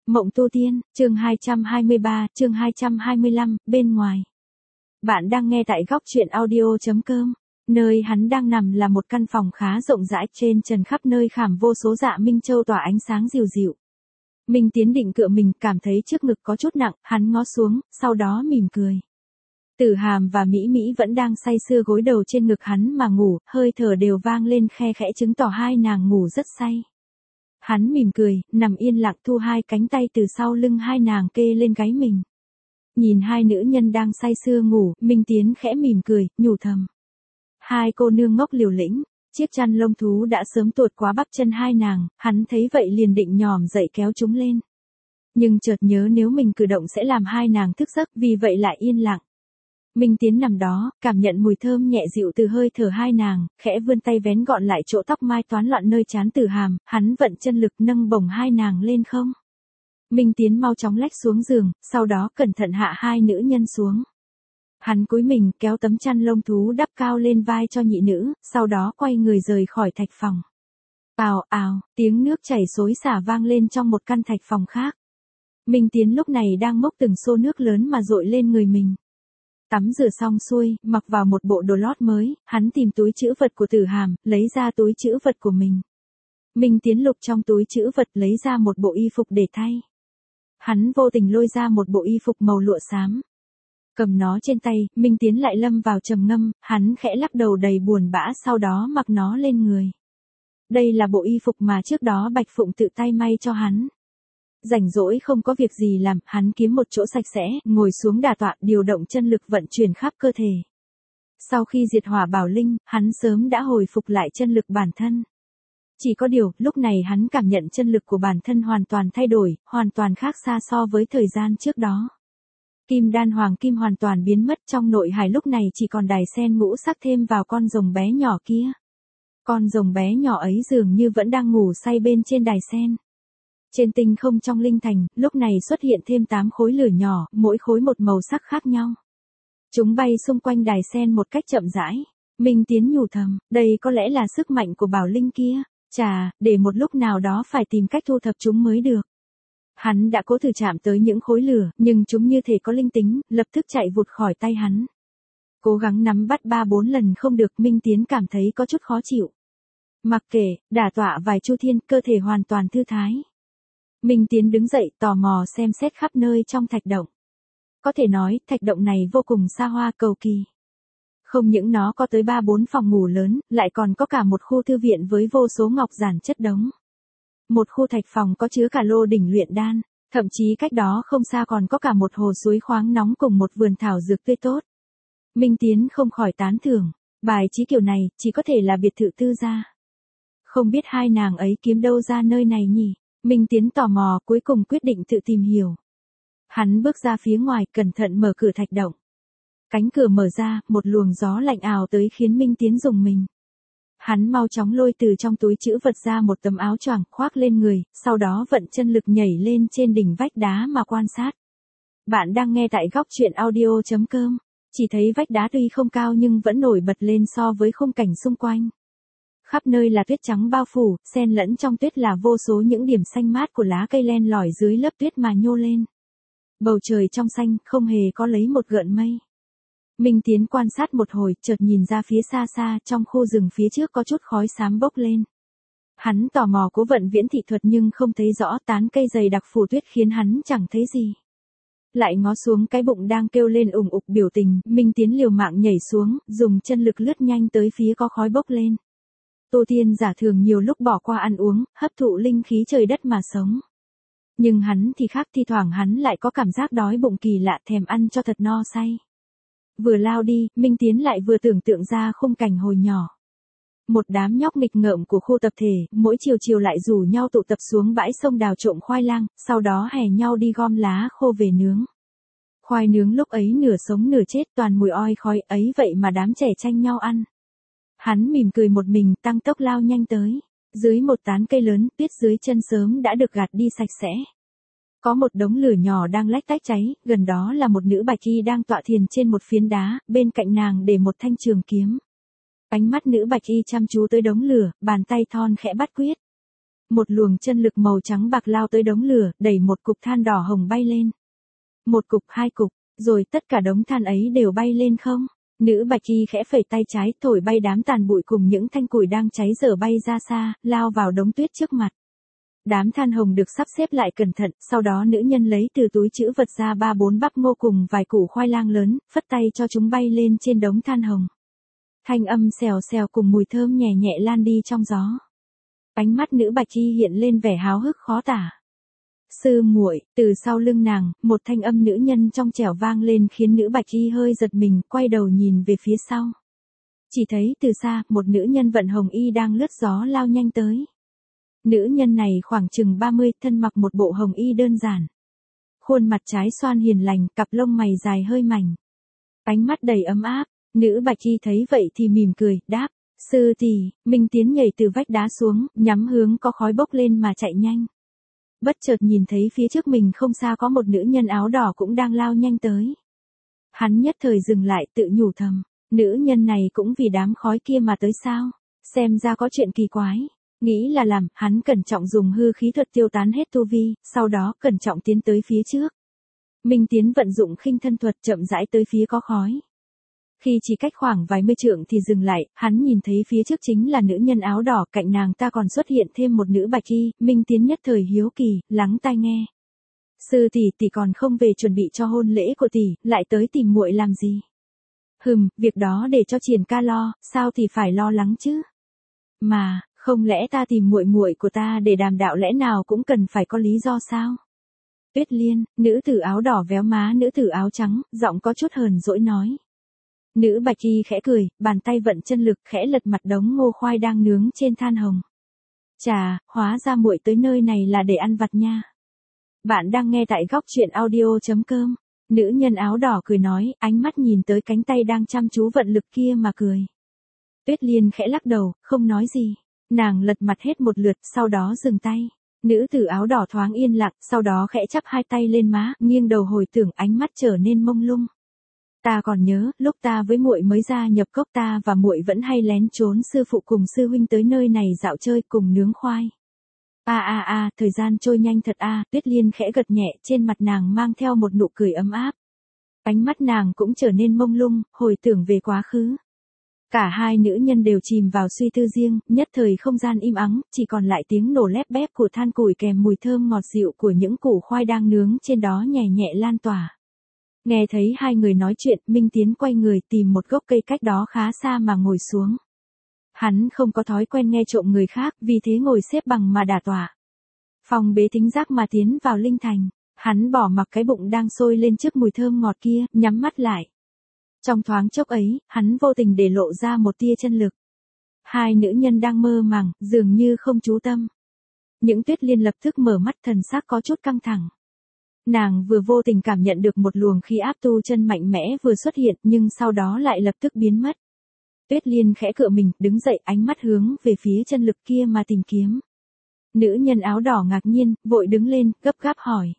Mộng tu tiên, chương 223, chương 225, bên ngoài. Bạn đang nghe tại góc truyện audio.com. Nơi hắn đang nằm là một căn phòng khá rộng rãi, trên trần khắp nơi khảm vô số dạ minh châu tỏa ánh sáng dịu dịu. Minh Tiến định cựa mình, cảm thấy trước ngực có chút nặng, hắn ngó xuống, sau đó mỉm cười. Tử Hàm và Mỹ Mỹ vẫn đang say sưa gối đầu trên ngực hắn mà ngủ, hơi thở đều vang lên khe khẽ chứng tỏ hai nàng ngủ rất say. Hắn mỉm cười, nằm yên lặng thu hai cánh tay từ sau lưng hai nàng kê lên gáy mình. Nhìn hai nữ nhân đang say sưa ngủ, Minh Tiến khẽ mỉm cười, nhủ thầm. Hai cô nương ngốc liều lĩnh, chiếc chăn lông thú đã sớm tuột quá bắp chân hai nàng, hắn thấy vậy liền định nhòm dậy kéo chúng lên. Nhưng chợt nhớ nếu mình cử động sẽ làm hai nàng thức giấc, vì vậy lại yên lặng. Minh Tiến nằm đó, cảm nhận mùi thơm nhẹ dịu từ hơi thở hai nàng, khẽ vươn tay vén gọn lại chỗ tóc mai toán loạn nơi trán Tử Hàm, hắn vận chân lực nâng bổng hai nàng lên không. Minh Tiến mau chóng lách xuống giường, sau đó cẩn thận hạ hai nữ nhân xuống. Hắn cúi mình kéo tấm chăn lông thú đắp cao lên vai cho nhị nữ, sau đó quay người rời khỏi thạch phòng. Ào ào, tiếng nước chảy xối xả vang lên trong một căn thạch phòng khác. Minh Tiến lúc này đang mốc từng xô nước lớn mà dội lên người mình. Tắm rửa xong xuôi, mặc vào một bộ đồ lót mới, hắn tìm túi trữ vật của Tử Hàm, lấy ra túi trữ vật của mình. Minh Tiến lục trong túi trữ vật lấy ra một bộ y phục để thay. Hắn vô tình lôi ra một bộ y phục màu lụa xám. Cầm nó trên tay, Minh Tiến lại lâm vào trầm ngâm, hắn khẽ lắc đầu đầy buồn bã sau đó mặc nó lên người. Đây là bộ y phục mà trước đó Bạch Phụng tự tay may cho hắn. Rảnh rỗi không có việc gì làm, hắn kiếm một chỗ sạch sẽ, ngồi xuống đả tọa, điều động chân lực vận chuyển khắp cơ thể. Sau khi diệt hỏa bảo linh, hắn sớm đã hồi phục lại chân lực bản thân. Chỉ có điều, lúc này hắn cảm nhận chân lực của bản thân hoàn toàn thay đổi, hoàn toàn khác xa so với thời gian trước đó. Kim đan hoàng kim hoàn toàn biến mất, trong nội hải lúc này chỉ còn đài sen ngũ sắc thêm vào con rồng bé nhỏ kia. Con rồng bé nhỏ ấy dường như vẫn đang ngủ say bên trên đài sen. Trên tinh không trong linh thành, lúc này xuất hiện thêm 8 khối lửa nhỏ, mỗi khối một màu sắc khác nhau. Chúng bay xung quanh đài sen một cách chậm rãi. Minh Tiến nhủ thầm, đây có lẽ là sức mạnh của bảo linh kia. Chà, để một lúc nào đó phải tìm cách thu thập chúng mới được. Hắn đã cố thử chạm tới những khối lửa, nhưng chúng như thể có linh tính, lập tức chạy vụt khỏi tay hắn. Cố gắng nắm bắt 3-4 lần không được, Minh Tiến cảm thấy có chút khó chịu. Mặc kệ, đả tọa vài chu thiên, cơ thể hoàn toàn thư thái. Minh Tiến đứng dậy, tò mò xem xét khắp nơi trong thạch động. Có thể nói, thạch động này vô cùng xa hoa cầu kỳ. Không những nó có tới 3-4 phòng ngủ lớn, lại còn có cả một khu thư viện với vô số ngọc giản chất đống. Một khu thạch phòng có chứa cả lô đỉnh luyện đan, thậm chí cách đó không xa còn có cả một hồ suối khoáng nóng cùng một vườn thảo dược tươi tốt. Minh Tiến không khỏi tán thưởng, bài trí kiểu này chỉ có thể là biệt thự tư gia. Không biết hai nàng ấy kiếm đâu ra nơi này nhỉ? Minh Tiến tò mò, cuối cùng quyết định tự tìm hiểu. Hắn bước ra phía ngoài, cẩn thận mở cửa thạch động. Cánh cửa mở ra, một luồng gió lạnh ào tới khiến Minh Tiến rùng mình. Hắn mau chóng lôi từ trong túi trữ vật ra một tấm áo choàng khoác lên người, sau đó vận chân lực nhảy lên trên đỉnh vách đá mà quan sát. Bạn đang nghe tại góc truyện audio.com. Chỉ thấy vách đá tuy không cao nhưng vẫn nổi bật lên so với khung cảnh xung quanh. Khắp nơi là tuyết trắng bao phủ, xen lẫn trong tuyết là vô số những điểm xanh mát của lá cây len lỏi dưới lớp tuyết mà nhô lên. Bầu trời trong xanh, không hề có lấy một gợn mây. Minh Tiến quan sát một hồi, chợt nhìn ra phía xa xa, trong khu rừng phía trước có chút khói xám bốc lên. Hắn tò mò cố vận viễn thị thuật nhưng không thấy rõ, tán cây dày đặc phủ tuyết khiến hắn chẳng thấy gì. Lại ngó xuống cái bụng đang kêu lên ủng ục biểu tình, Minh Tiến liều mạng nhảy xuống, dùng chân lực lướt nhanh tới phía có khói bốc lên. Tu tiên giả thường nhiều lúc bỏ qua ăn uống, hấp thụ linh khí trời đất mà sống. Nhưng hắn thì khác, thi thoảng hắn lại có cảm giác đói bụng kỳ lạ, thèm ăn cho thật no say. Vừa lao đi, Minh Tiến lại vừa tưởng tượng ra khung cảnh hồi nhỏ. Một đám nhóc nghịch ngợm của khu tập thể, mỗi chiều lại rủ nhau tụ tập xuống bãi sông đào trộm khoai lang, sau đó hè nhau đi gom lá khô về nướng. Khoai nướng lúc ấy nửa sống nửa chết, toàn mùi oi khói ấy, vậy mà đám trẻ tranh nhau ăn. Hắn mỉm cười một mình, tăng tốc lao nhanh tới. Dưới một tán cây lớn, tuyết dưới chân sớm đã được gạt đi sạch sẽ. Có một đống lửa nhỏ đang lách tách cháy, gần đó là một nữ bạch y đang tọa thiền trên một phiến đá, bên cạnh nàng để một thanh trường kiếm. Ánh mắt nữ bạch y chăm chú tới đống lửa, bàn tay thon khẽ bắt quyết. Một luồng chân lực màu trắng bạc lao tới đống lửa, đẩy một cục than đỏ hồng bay lên. Một cục, hai cục, rồi tất cả đống than ấy đều bay lên không. Nữ bạch y khẽ phẩy tay trái thổi bay đám tàn bụi cùng những thanh củi đang cháy dở bay ra xa, lao vào đống tuyết trước mặt. Đám than hồng được sắp xếp lại cẩn thận, sau đó nữ nhân lấy từ túi trữ vật ra 3-4 bắp ngô cùng vài củ khoai lang lớn, phất tay cho chúng bay lên trên đống than hồng. Thanh âm xèo xèo cùng mùi thơm nhẹ nhẹ lan đi trong gió. Ánh mắt nữ bạch y hiện lên vẻ háo hức khó tả. Sư muội, từ sau lưng nàng, một thanh âm nữ nhân trong trẻo vang lên khiến nữ bạch y hơi giật mình, quay đầu nhìn về phía sau. Chỉ thấy từ xa, một nữ nhân vận hồng y đang lướt gió lao nhanh tới. Nữ nhân này khoảng chừng 30, thân mặc một bộ hồng y đơn giản. Khuôn mặt trái xoan hiền lành, cặp lông mày dài hơi mảnh. Ánh mắt đầy ấm áp, nữ bạch y thấy vậy thì mỉm cười, đáp. Sư tỷ, Minh Tiến nhảy từ vách đá xuống, nhắm hướng có khói bốc lên mà chạy nhanh. Bất chợt nhìn thấy phía trước mình không xa có một nữ nhân áo đỏ cũng đang lao nhanh tới. Hắn nhất thời dừng lại tự nhủ thầm, nữ nhân này cũng vì đám khói kia mà tới sao, xem ra có chuyện kỳ quái. Nghĩ là làm, hắn cẩn trọng dùng hư khí thuật tiêu tán hết tu vi, sau đó cẩn trọng tiến tới phía trước. Minh Tiến vận dụng khinh thân thuật chậm rãi tới phía có khói. Khi chỉ cách khoảng vài mươi trượng thì dừng lại, hắn nhìn thấy phía trước chính là nữ nhân áo đỏ, cạnh nàng ta còn xuất hiện thêm một nữ bạch y, Minh Tiến nhất thời hiếu kỳ, lắng tai nghe. Sư tỷ còn không về chuẩn bị cho hôn lễ của tỷ, lại tới tìm muội làm gì? Việc đó để cho Triển ca lo, sao thì phải lo lắng chứ? Mà, không lẽ ta tìm muội muội của ta để đàm đạo lẽ nào cũng cần phải có lý do sao? Tuyết Liên, nữ tử áo đỏ véo má nữ tử áo trắng, giọng có chút hờn dỗi nói. Nữ bạch y khẽ cười, bàn tay vận chân lực khẽ lật mặt đống ngô khoai đang nướng trên than hồng. Chà, hóa ra muội tới nơi này là để ăn vặt nha. Bạn đang nghe tại góc truyện audio.com. Nữ nhân áo đỏ cười nói, ánh mắt nhìn tới cánh tay đang chăm chú vận lực kia mà cười. Tuyết Liên khẽ lắc đầu, không nói gì. Nàng lật mặt hết một lượt, sau đó dừng tay. Nữ tử áo đỏ thoáng yên lặng, sau đó khẽ chắp hai tay lên má, nghiêng đầu hồi tưởng, ánh mắt trở nên mông lung. Ta còn nhớ, lúc ta với muội mới gia nhập cốc ta và muội vẫn hay lén trốn sư phụ cùng sư huynh tới nơi này dạo chơi cùng nướng khoai. Thời gian trôi nhanh thật Tuyết Liên khẽ gật nhẹ, trên mặt nàng mang theo một nụ cười ấm áp. Ánh mắt nàng cũng trở nên mông lung, hồi tưởng về quá khứ. Cả hai nữ nhân đều chìm vào suy tư riêng, nhất thời không gian im ắng, chỉ còn lại tiếng nổ lép bép của than củi kèm mùi thơm ngọt dịu của những củ khoai đang nướng trên đó nhẹ nhẹ lan tỏa. Nghe thấy hai người nói chuyện, Minh Tiến quay người tìm một gốc cây cách đó khá xa mà ngồi xuống. Hắn không có thói quen nghe trộm người khác, vì thế ngồi xếp bằng mà đả tọa. Phòng bế thính giác mà tiến vào linh thành, hắn bỏ mặc cái bụng đang sôi lên trước mùi thơm ngọt kia, nhắm mắt lại. Trong thoáng chốc ấy, hắn vô tình để lộ ra một tia chân lực. Hai nữ nhân đang mơ màng, dường như không chú tâm. Những Tuyết Liên lập tức mở mắt, thần sắc có chút căng thẳng. Nàng vừa vô tình cảm nhận được một luồng khí áp tu chân mạnh mẽ vừa xuất hiện, nhưng sau đó lại lập tức biến mất. Tuyết Liên khẽ cựa mình, đứng dậy, ánh mắt hướng về phía chân lực kia mà tìm kiếm. Nữ nhân áo đỏ ngạc nhiên, vội đứng lên, gấp gáp hỏi.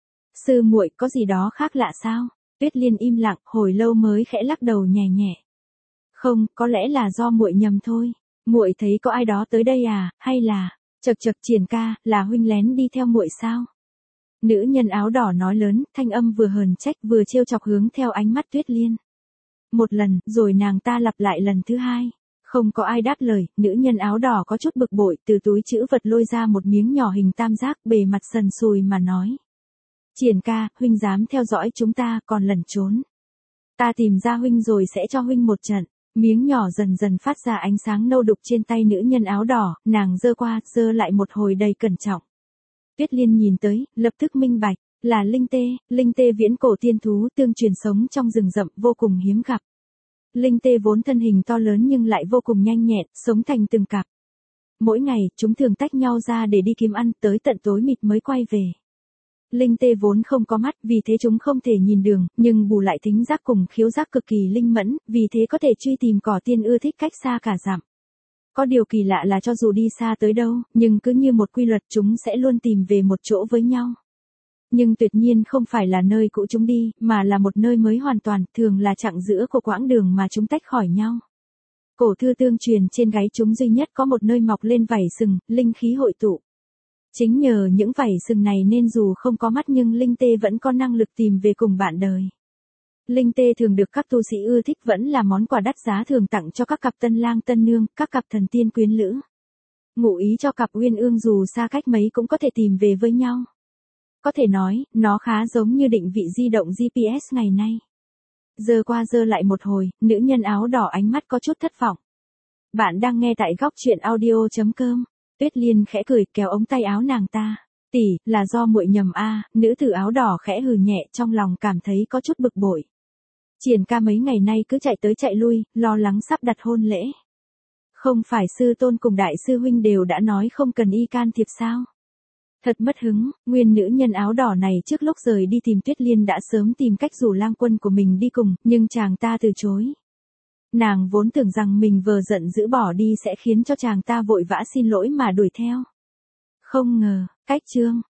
Sư muội, có gì đó khác lạ sao? Tuyết Liên im lặng, hồi lâu mới khẽ lắc đầu nhẹ nhẹ. Không, có lẽ là do muội nhầm thôi. Muội thấy có ai đó tới đây hay là, chậc Triển ca, là huynh lén đi theo muội sao? Nữ nhân áo đỏ nói lớn, thanh âm vừa hờn trách vừa trêu chọc hướng theo ánh mắt Tuyết Liên. Một lần, rồi nàng ta lặp lại lần thứ hai. Không có ai đáp lời, nữ nhân áo đỏ có chút bực bội, từ túi trữ vật lôi ra một miếng nhỏ hình tam giác, bề mặt sần sùi mà nói. Triển ca, huynh dám theo dõi chúng ta, còn lẩn trốn. Ta tìm ra huynh rồi sẽ cho huynh một trận. Miếng nhỏ dần dần phát ra ánh sáng nâu đục trên tay nữ nhân áo đỏ, nàng giơ qua, giơ lại một hồi đầy cẩn trọng. Tuyết Liên nhìn tới, lập tức minh bạch, là linh tê viễn cổ tiên thú tương truyền sống trong rừng rậm vô cùng hiếm gặp. Linh tê vốn thân hình to lớn nhưng lại vô cùng nhanh nhẹn, sống thành từng cặp. Mỗi ngày, chúng thường tách nhau ra để đi kiếm ăn, tới tận tối mịt mới quay về. Linh tê vốn không có mắt, vì thế chúng không thể nhìn đường, nhưng bù lại thính giác cùng khiếu giác cực kỳ linh mẫn, vì thế có thể truy tìm cỏ tiên ưa thích cách xa cả dặm. Có điều kỳ lạ là cho dù đi xa tới đâu, nhưng cứ như một quy luật chúng sẽ luôn tìm về một chỗ với nhau. Nhưng tuyệt nhiên không phải là nơi cũ chúng đi, mà là một nơi mới hoàn toàn, thường là chặng giữa của quãng đường mà chúng tách khỏi nhau. Cổ thư tương truyền trên gáy chúng duy nhất có một nơi mọc lên vảy sừng, linh khí hội tụ. Chính nhờ những vảy sừng này nên dù không có mắt nhưng Linh Tê vẫn có năng lực tìm về cùng bạn đời. Linh Tê thường được các tu sĩ ưa thích, vẫn là món quà đắt giá thường tặng cho các cặp tân lang tân nương, các cặp thần tiên quyến lữ. Ngụ ý cho cặp uyên ương dù xa cách mấy cũng có thể tìm về với nhau. Có thể nói, nó khá giống như định vị di động GPS ngày nay. Giờ qua giờ lại một hồi, nữ nhân áo đỏ ánh mắt có chút thất vọng. Bạn đang nghe tại góc truyện audio.com. Tuyết Liên khẽ cười kéo ống tay áo nàng ta. Tỷ, là do muội nhầm a. Nữ tử áo đỏ khẽ hừ nhẹ, trong lòng cảm thấy có chút bực bội. Triển ca mấy ngày nay cứ chạy tới chạy lui, lo lắng sắp đặt hôn lễ. Không phải sư tôn cùng đại sư huynh đều đã nói không cần y can thiệp sao? Thật mất hứng, nguyên nữ nhân áo đỏ này trước lúc rời đi tìm Tuyết Liên đã sớm tìm cách rủ lang quân của mình đi cùng, nhưng chàng ta từ chối. Nàng vốn tưởng rằng mình vừa giận dữ bỏ đi sẽ khiến cho chàng ta vội vã xin lỗi mà đuổi theo. Không ngờ, cách chương.